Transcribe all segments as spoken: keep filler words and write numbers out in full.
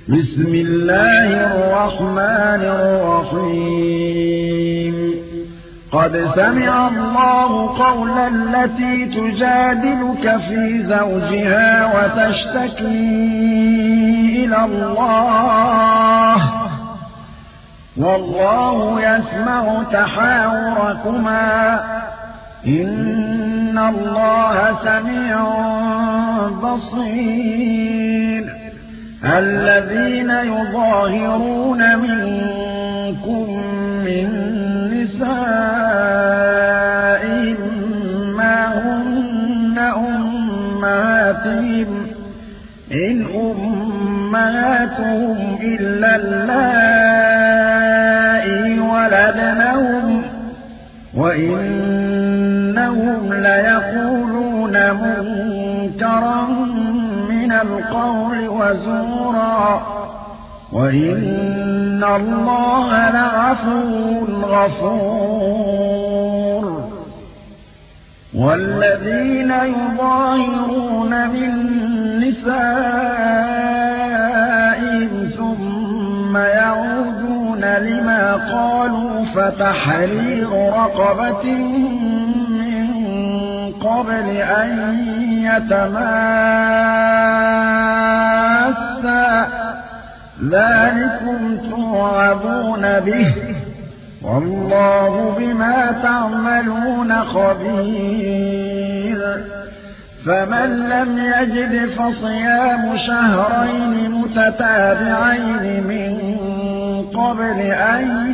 بسم الله الرحمن الرحيم قد سمع الله قول التي تجادلك في زوجها وتشتكي إلى الله والله يسمع تحاوركما إن الله سميع بصير الذين يظاهرون منكم من نسائهم ما هن أمهاتهم إن أمهاتهم إلا اللائي ولدنهم وإنهم ليقولون منكرا من القول وزورا وإن الله لعفو غفور والذين يظاهرون من نسائهم ثم يعودون لما قالوا فتحرير رقبة قبل أن يتماسا ذلكم توعظون به والله بما تعملون خبير فمن لم يجد فصيام شهرين متتابعين من قبل أن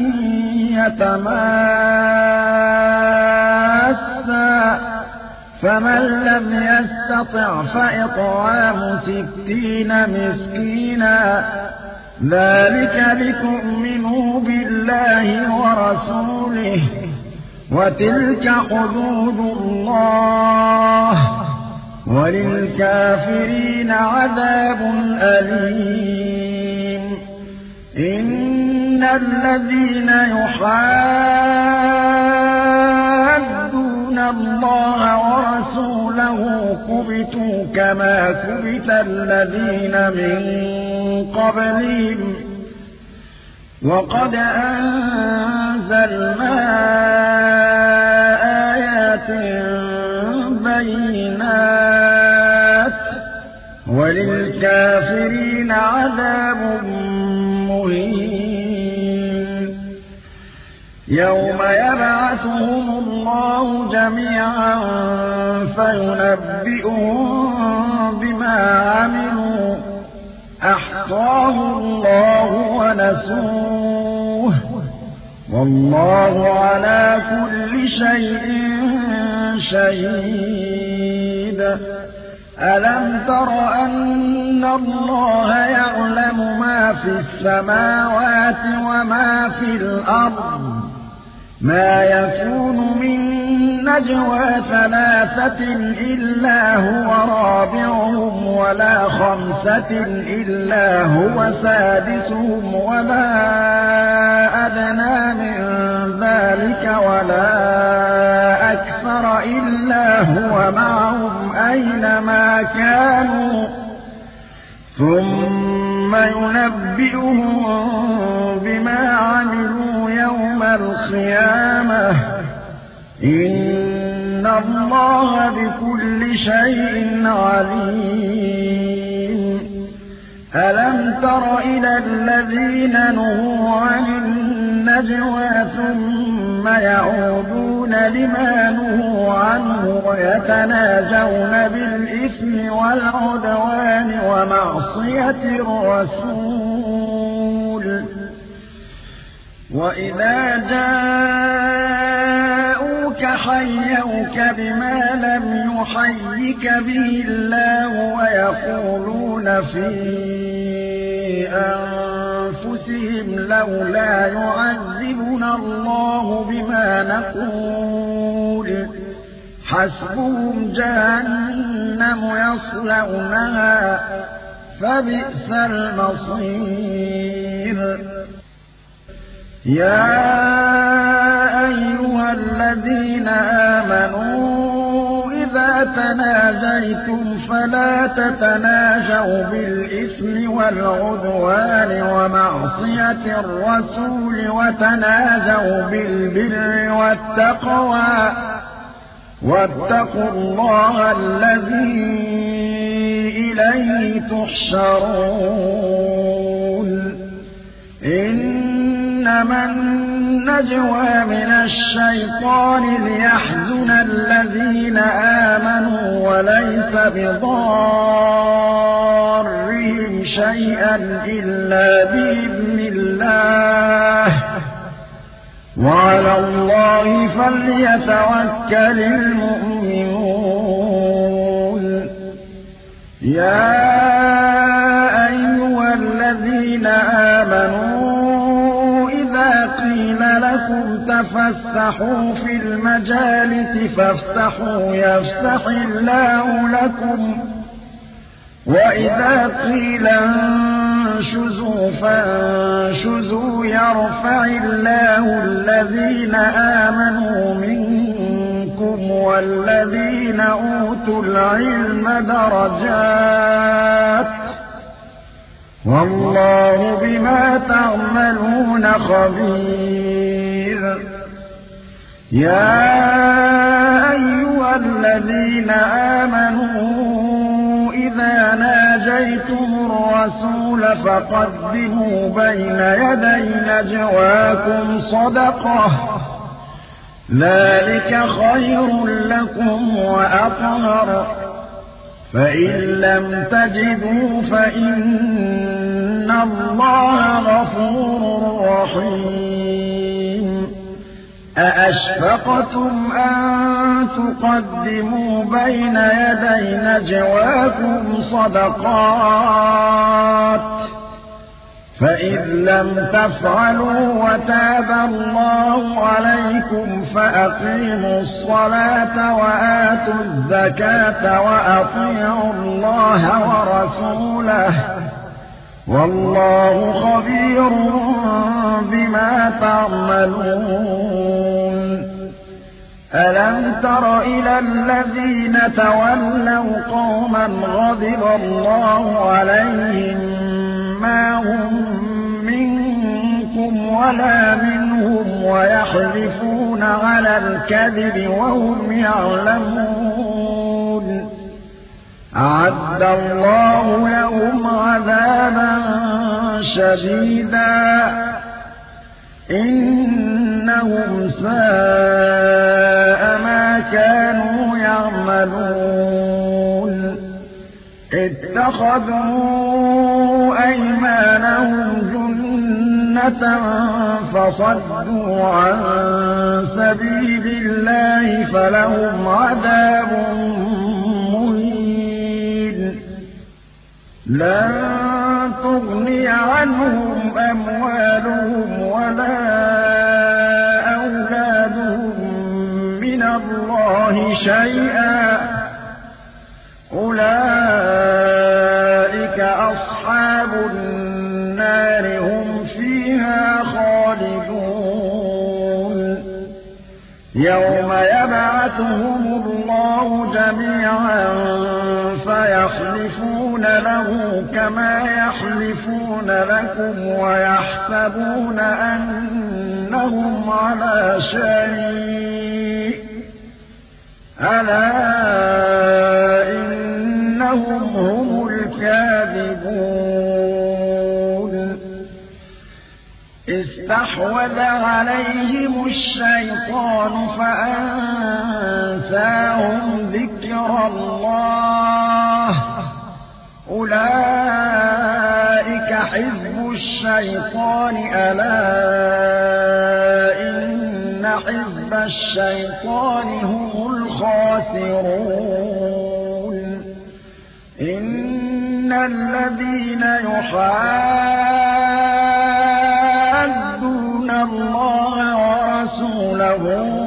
يتماسا فمن لم يستطع فإطعام ستين مسكينا ذلك لتؤمنوا بالله ورسوله وتلك حدود الله وللكافرين عذاب أليم إن الذين يحادون الله ورسوله كبتوا كما كبت الذين من قبلهم وقد أنزلنا آيات بينات وللكافرين عذاب مهين يوم يبعثهم الله جميعا فينبئهم بما عملوا أحصاه الله ونسوه والله على كل شيء شهيد ألم تر أن الله يعلم ما في السماوات وما في الأرض ما يكون من نجوى ثلاثة إلا هو رابعهم ولا خمسة إلا هو سادسهم ولا أدنى من ذلك ولا أكثر إلا هو معهم أينما كانوا ثم ينبئهم بما عملوا يوم القيامة إن الله بكل شيء عليم ألم تر إلى الذين نهوا عن النجوى ثم يعودون لما نهوا عنه ويتناجون بالإثم والعدوان ومعصية الرسول وإذا جاءوك حيوك بما لم يحيك به الله ويقولون في أنفسهم لولا يعذبنا الله بما نقول حسبهم جهنم يصلونها فبئس المصير يا أيها الذين آمنوا إذا إذا تناجيتم فلا تتناجوا بالإثم والعدوان ومعصية الرسول وتناجوا بالبر والتقوى واتقوا الله الذي إليه تحشرون إنما النجوى من الشيطان ليحزن الذين آمنوا وليس بضارهم شيئا إلا بإذن الله وعلى الله فليتوكل المؤمنون يا أيها الذين آمنوا إذا قيل لكم تفسحوا في المجالس فافسحوا يفسح الله لكم وإذا قيل انشزوا فانشزوا يرفع الله الذين آمنوا منكم والذين أوتوا العلم درجات والله بما تعملون خبير يا أيها الذين آمنوا إذا ناجيتم الرسول فقدموا بين يدي نجواكم صدقة ذلك خير لكم وأطهر فإن لم تجدوا فإن الله غفور رحيم أأشفقتم أن تقدموا بين يدي نجواكم صدقات فإذ لم تفعلوا وتاب الله عليكم فأقيموا الصلاة وآتوا الزكاة وأطيعوا الله ورسوله والله خبير بما تعملون ألم تر إلى الذين تولوا قوما غضب الله عليهم ما هم منكم ولا منهم ويحلفون على الكذب وهم يعلمون أعد الله لهم عذابا شديدا إنهم ساء ما كانوا يعملون اتخذوا أيمانهم جنة فصدوا عن سبيل الله فلهم عذاب مهين لن تغني عنهم أموالهم ولا أولادهم من الله شيئا أولئك أصحاب النار هم فيها خالدون يوم يبعثهم الله جميعا فيحلفون له كما يحلفون لكم ويحسبون أنهم على شيء ألا إنهم هم الكاذبون استحوذ عليهم الشيطان فأنساهم ذكر الله أولئك حزب الشيطان ألا إن حزب الشيطان هم الخاسرون إن الذين يحادون الله ورسوله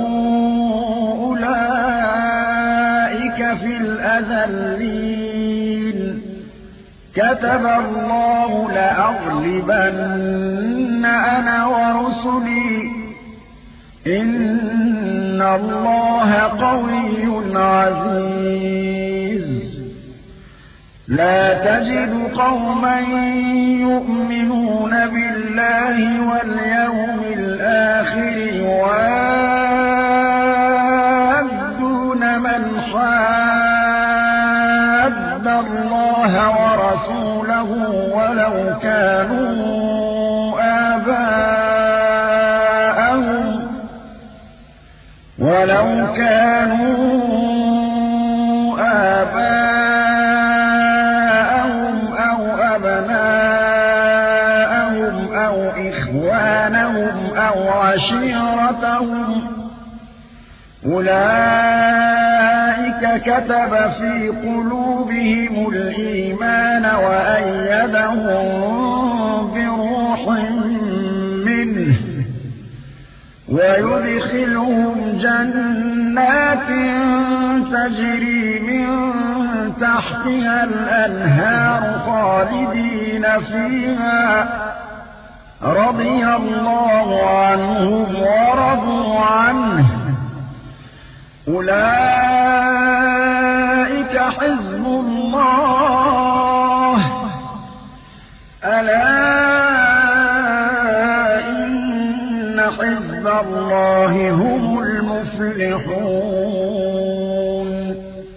أولئك في الأذلين كتب الله لأغلبن أنا ورسلي إن الله قوي عزيز لا تجد قوما يؤمنون بالله واليوم الآخر يوادون من حاد الله ورسوله ولو كانوا آباءهم ولو كانوا آباءهم أو أبناءهم أو إخوانهم أو عشيرتهم أولئك كتب في قلوبهم الإيمان وأيدهم بروح منه ويدخلهم جنات تجري من تحتها الأنهار خالدين فيها رضي الله عنهم ورضوا عنه أولئك حزب الله ألا إن حزب الله هم المفلحون